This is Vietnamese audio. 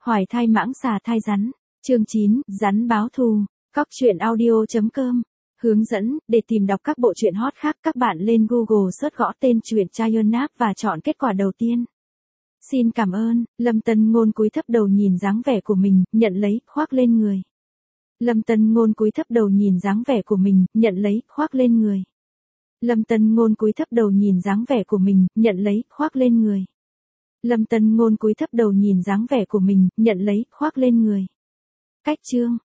Hoài thai mãng xà thai rắn. Chương 9, rắn báo thù. Cóc truyện audio.com. Hướng dẫn, để tìm đọc các bộ truyện hot khác, các bạn lên Google search gõ tên truyện Chayonap và chọn kết quả đầu tiên. Xin cảm ơn. Lâm Tân Ngôn cúi thấp đầu nhìn dáng vẻ của mình, nhận lấy, khoác lên người. Lâm Tân Ngôn cúi thấp đầu nhìn dáng vẻ của mình, nhận lấy, khoác lên người. Lâm Tân Ngôn cúi thấp đầu nhìn dáng vẻ của mình, nhận lấy, khoác lên người. Lâm Tân Ngôn cúi thấp đầu nhìn dáng vẻ của mình, nhận lấy, khoác lên người. Cách chương.